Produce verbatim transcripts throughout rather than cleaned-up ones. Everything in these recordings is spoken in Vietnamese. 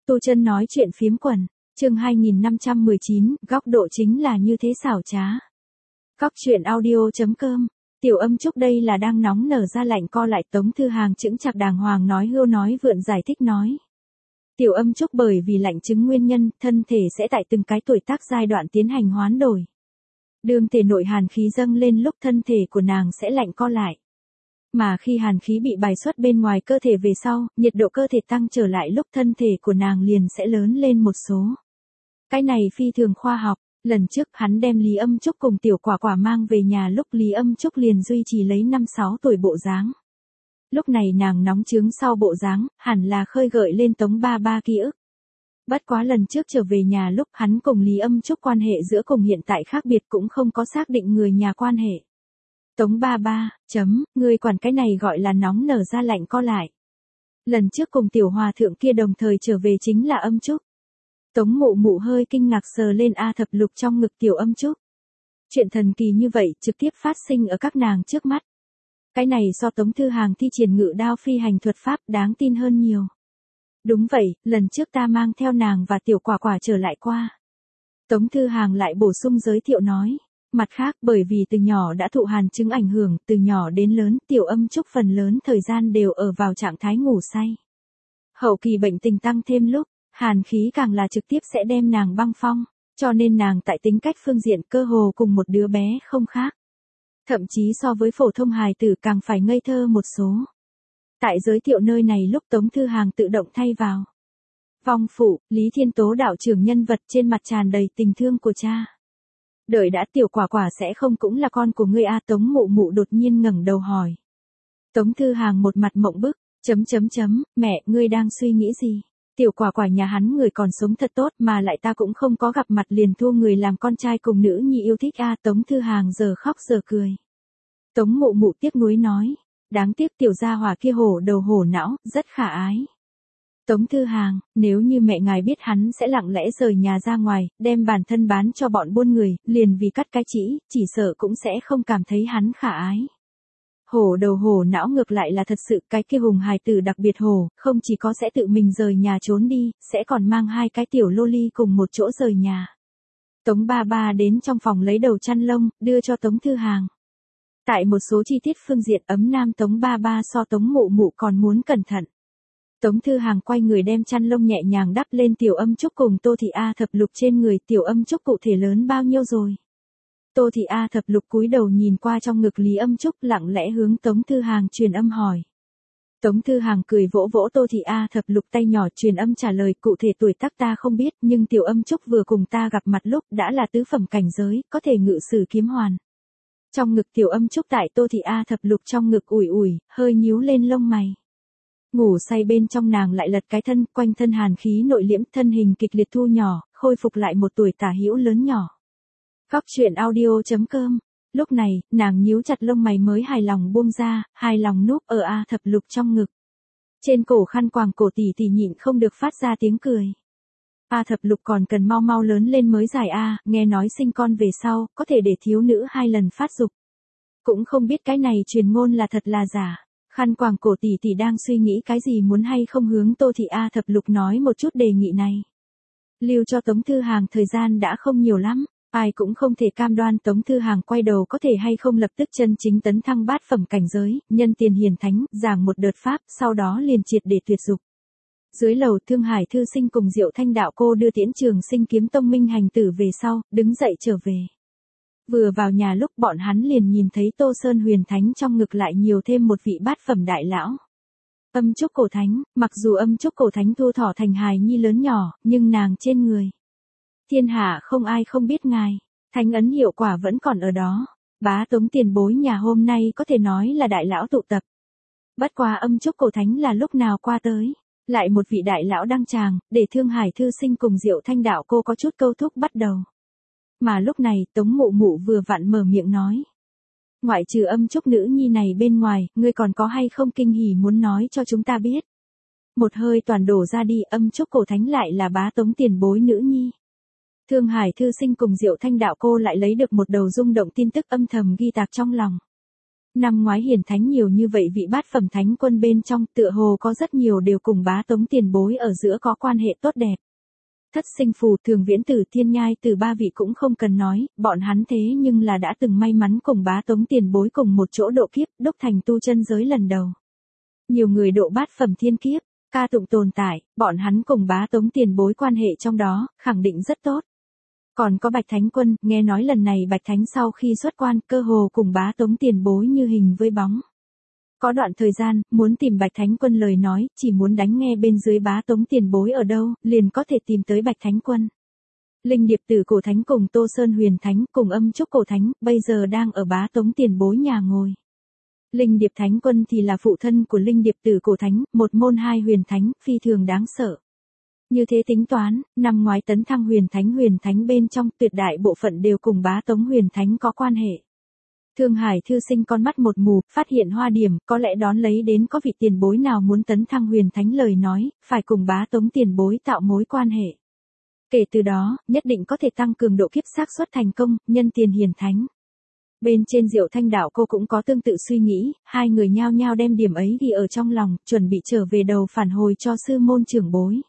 Tu Chân nói chuyện phiếm quần, chương hai nghìn năm trăm mười chín, góc độ chính là như thế xảo trá. Góc truyện audio chấm com, Tiểu Âm Trúc đây là đang nóng nở ra lạnh co lại. Tống Thư Hàng chững chạc đàng hoàng nói hưu nói vượn giải thích nói. Tiểu Âm Trúc bởi vì lạnh chứng nguyên nhân, thân thể sẽ tại từng cái tuổi tác giai đoạn tiến hành hoán đổi. Đương thể nội hàn khí dâng lên lúc thân thể của nàng sẽ lạnh co lại. Mà khi hàn khí bị bài xuất bên ngoài cơ thể về sau, nhiệt độ cơ thể tăng trở lại lúc thân thể của nàng liền sẽ lớn lên một số. Cái này phi thường khoa học, lần trước hắn đem Lý Âm Trúc cùng Tiểu Quả Quả mang về nhà lúc Lý Âm Trúc liền duy trì lấy năm sáu tuổi bộ dáng. Lúc này nàng nóng trướng sau bộ dáng, hẳn là khơi gợi lên Tống ba ba ký ức. Bất quá lần trước trở về nhà lúc hắn cùng Lý Âm Trúc quan hệ giữa cùng hiện tại khác biệt cũng không có xác định người nhà quan hệ. Tống ba ba, chấm, người quản cái này gọi là nóng nở ra lạnh co lại. Lần trước cùng Tiểu Hòa thượng kia đồng thời trở về chính là Âm Trúc. Tống mụ mụ hơi kinh ngạc sờ lên A thập lục trong ngực Tiểu Âm Trúc. Chuyện thần kỳ như vậy trực tiếp phát sinh ở các nàng trước mắt. Cái này so Tống Thư Hàng thi triển ngự đao phi hành thuật pháp đáng tin hơn nhiều. Đúng vậy, lần trước ta mang theo nàng và Tiểu Quả Quả trở lại qua. Tống Thư Hàng lại bổ sung giới thiệu nói. Mặt khác bởi vì từ nhỏ đã thụ hàn chứng ảnh hưởng, từ nhỏ đến lớn Tiểu Âm Trúc phần lớn thời gian đều ở vào trạng thái ngủ say. Hậu kỳ bệnh tình tăng thêm lúc, hàn khí càng là trực tiếp sẽ đem nàng băng phong, cho nên nàng tại tính cách phương diện cơ hồ cùng một đứa bé không khác. Thậm chí so với phổ thông hài tử càng phải ngây thơ một số. Tại giới thiệu nơi này lúc Tống Thư Hàng tự động thay vào. Vong phụ, Lý Thiên Tố đạo trưởng nhân vật trên mặt tràn đầy tình thương của cha. Đợi đã Tiểu Quả Quả sẽ không cũng là con của ngươi a? Tống mụ mụ đột nhiên ngẩng đầu hỏi. Tống Thư Hàng một mặt mộng bức, chấm chấm chấm, mẹ, ngươi đang suy nghĩ gì? Tiểu Quả Quả nhà hắn người còn sống thật tốt mà lại ta cũng không có gặp mặt liền thua người làm con trai cùng nữ nhi yêu thích a? Tống Thư Hàng giờ khóc giờ cười. Tống mụ mụ tiếc nuối nói, đáng tiếc tiểu gia hỏa kia hổ đầu hổ não, rất khả ái. Tống Thư Hàng, nếu như mẹ ngài biết hắn sẽ lặng lẽ rời nhà ra ngoài, đem bản thân bán cho bọn buôn người, liền vì cắt cái chỉ, chỉ sợ cũng sẽ không cảm thấy hắn khả ái. Hổ đầu hổ não ngược lại là thật sự, cái kia hùng hài tử đặc biệt hổ, không chỉ có sẽ tự mình rời nhà trốn đi, sẽ còn mang hai cái tiểu lô ly cùng một chỗ rời nhà. Tống ba ba đến trong phòng lấy đầu chăn lông, đưa cho Tống Thư Hàng. Tại một số chi tiết phương diện ấm nam Tống ba ba so Tống mụ mụ còn muốn cẩn thận. Tống Thư Hàng quay người đem chăn lông nhẹ nhàng đắp lên Tiểu Âm Trúc cùng Tô Thị A thập lục trên người. Tiểu Âm Trúc cụ thể lớn bao nhiêu rồi? Tô Thị A thập lục cúi đầu nhìn qua trong ngực Lý Âm Trúc lặng lẽ hướng Tống Thư Hàng truyền âm hỏi. Tống Thư Hàng cười vỗ vỗ Tô Thị A thập lục tay nhỏ truyền âm trả lời cụ thể tuổi tác ta không biết nhưng Tiểu Âm Trúc vừa cùng ta gặp mặt lúc đã là tứ phẩm cảnh giới, có thể ngự sử kiếm hoàn. Trong ngực Tiểu Âm Trúc tại Tô Thị A thập lục trong ngực ủi ủi, hơi nhíu lên lông mày. Ngủ say bên trong nàng lại lật cái thân, quanh thân hàn khí nội liễm, thân hình kịch liệt thu nhỏ, khôi phục lại một tuổi tả hữu lớn nhỏ. Góc truyện audio chấm com, lúc này, nàng nhíu chặt lông mày mới hài lòng buông ra, hài lòng núp ở A thập lục trong ngực. Trên cổ khăn quàng cổ tỉ tỉ nhịn không được phát ra tiếng cười. A thập lục còn cần mau mau lớn lên mới giải A, nghe nói sinh con về sau, có thể để thiếu nữ hai lần phát dục. Cũng không biết cái này truyền ngôn là thật là giả. Khăn quàng cổ tỷ tỷ đang suy nghĩ cái gì muốn hay không hướng Tô Thị A thập lục nói một chút đề nghị này. Lưu cho Tống Thư Hàng thời gian đã không nhiều lắm, ai cũng không thể cam đoan Tống Thư Hàng quay đầu có thể hay không lập tức chân chính tấn thăng bát phẩm cảnh giới, nhân tiền hiền thánh, giảng một đợt pháp, sau đó liền triệt để tuyệt dục. Dưới lầu Thương Hải Thư Sinh cùng Diệu Thanh đạo cô đưa Tiễn Trường Sinh Kiếm Tông minh hành tử về sau, đứng dậy trở về. Vừa vào nhà lúc bọn hắn liền nhìn thấy Tô Sơn Huyền Thánh trong ngực lại nhiều thêm một vị bát phẩm đại lão. Âm Trúc Cổ Thánh, mặc dù Âm Trúc Cổ Thánh thu thọ thành hài nhi lớn nhỏ, nhưng nàng trên người. Thiên hạ không ai không biết ngài, thánh ấn hiệu quả vẫn còn ở đó. Bá Tống tiền bối nhà hôm nay có thể nói là đại lão tụ tập. Bất quá Âm Trúc Cổ Thánh là lúc nào qua tới, lại một vị đại lão đăng tràng, để Thương Hải Thư Sinh cùng Diệu Thanh đạo cô có chút câu thúc bắt đầu. Mà lúc này Tống mụ mụ vừa vặn mở miệng nói. Ngoại trừ Âm Trúc nữ nhi này bên ngoài, ngươi còn có hay không kinh hỉ muốn nói cho chúng ta biết. Một hơi toàn đổ ra đi, Âm Trúc Cổ Thánh lại là bá Tống tiền bối nữ nhi. Thương Hải Thư Sinh cùng Diệu Thanh đạo cô lại lấy được một đầu rung động tin tức âm thầm ghi tạc trong lòng. Năm ngoái hiền thánh nhiều như vậy vị bát phẩm thánh quân bên trong tựa hồ có rất nhiều đều cùng bá tống tiền bối ở giữa có quan hệ tốt đẹp. Thất sinh phù, thường viễn tử, thiên nhai từ ba vị cũng không cần nói, bọn hắn thế nhưng là đã từng may mắn cùng bá tống tiền bối cùng một chỗ độ kiếp, đúc thành tu chân giới lần đầu. Nhiều người độ bát phẩm thiên kiếp, ca tụng tồn tại, bọn hắn cùng bá tống tiền bối quan hệ trong đó, khẳng định rất tốt. Còn có Bạch Thánh Quân, nghe nói lần này Bạch Thánh sau khi xuất quan, cơ hồ cùng bá tống tiền bối như hình với bóng. Có đoạn thời gian, muốn tìm Bạch Thánh Quân lời nói, chỉ muốn đánh nghe bên dưới bá tống tiền bối ở đâu, liền có thể tìm tới Bạch Thánh Quân. Linh Điệp Tử Cổ Thánh cùng Tô Sơn Huyền Thánh cùng Âm Trúc Cổ Thánh, bây giờ đang ở bá tống tiền bối nhà ngồi. Linh Điệp Thánh Quân thì là phụ thân của Linh Điệp Tử Cổ Thánh, một môn hai huyền thánh, phi thường đáng sợ. Như thế tính toán, năm ngoái tấn thăng huyền thánh huyền thánh bên trong tuyệt đại bộ phận đều cùng bá tống huyền thánh có quan hệ. Thương Hải thư sinh con mắt một mù, phát hiện hoa điểm, có lẽ đón lấy đến có vị tiền bối nào muốn tấn thăng huyền thánh lời nói, phải cùng bá tống tiền bối tạo mối quan hệ. Kể từ đó, nhất định có thể tăng cường độ kiếp xác suất thành công, nhân tiền hiền thánh. Bên trên Diệu Thanh đạo cô cũng có tương tự suy nghĩ, hai người nhao nhao đem điểm ấy ghi ở trong lòng, chuẩn bị trở về đầu phản hồi cho sư môn trưởng bối.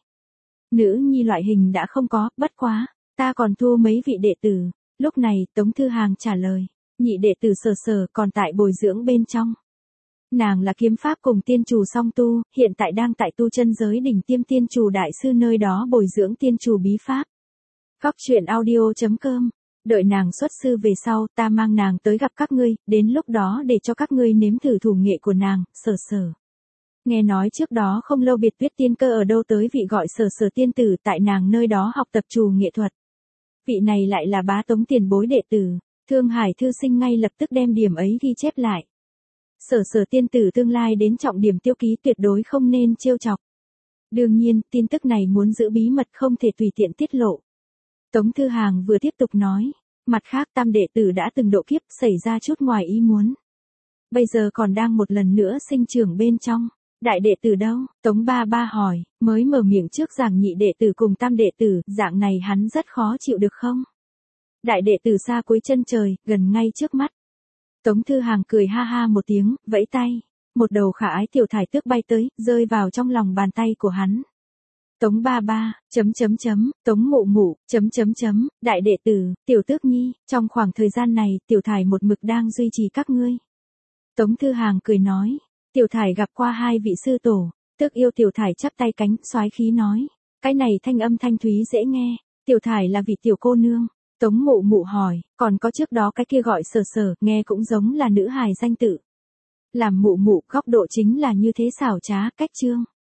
Nữ nhi loại hình đã không có, bất quá, ta còn thua mấy vị đệ tử. Lúc này, Tống Thư Hàng trả lời, nhị đệ tử Sở Sở còn tại bồi dưỡng bên trong. Nàng là kiếm pháp cùng tiên chủ song tu, hiện tại đang tại tu chân giới đỉnh tiêm tiên chủ đại sư nơi đó bồi dưỡng tiên chủ bí pháp. Góc truyện audio chấm com. Đợi nàng xuất sư về sau, ta mang nàng tới gặp các ngươi, đến lúc đó để cho các ngươi nếm thử thủ nghệ của nàng, Sở Sở. Nghe nói trước đó không lâu biệt viết tiên cơ ở đâu tới vị gọi Sở Sở tiên tử tại nàng nơi đó học tập trù nghệ thuật. Vị này lại là bá tống tiền bối đệ tử, Thương Hải thư sinh ngay lập tức đem điểm ấy ghi chép lại. Sở Sở tiên tử tương lai đến trọng điểm tiêu ký tuyệt đối không nên trêu chọc. Đương nhiên, tin tức này muốn giữ bí mật không thể tùy tiện tiết lộ. Tống Thư Hàng vừa tiếp tục nói, mặt khác tam đệ tử đã từng độ kiếp xảy ra chút ngoài ý muốn. Bây giờ còn đang một lần nữa sinh trưởng bên trong. Đại đệ tử đâu? Tống ba ba hỏi, mới mở miệng trước giảng nhị đệ tử cùng tam đệ tử, dạng này hắn rất khó chịu được không? Đại đệ tử xa cuối chân trời, gần ngay trước mắt. Tống Thư Hàng cười ha ha một tiếng, vẫy tay. Một đầu khả ái tiểu thải tước bay tới, rơi vào trong lòng bàn tay của hắn. Tống ba ba, chấm chấm chấm, Tống mụ mụ, chấm chấm chấm, đại đệ tử, tiểu tước nhi, trong khoảng thời gian này, tiểu thải một mực đang duy trì các ngươi. Tống Thư Hàng cười nói, tiểu thải gặp qua hai vị sư tổ, tước yêu tiểu thải chắp tay cánh, soái khí nói, cái này thanh âm thanh thúy dễ nghe, tiểu thải là vị tiểu cô nương. Tống mụ mụ hỏi, còn có trước đó cái kia gọi Sở Sở, nghe cũng giống là nữ hài danh tự. Làm mụ mụ, góc độ chính là như thế xảo trá, cách trương.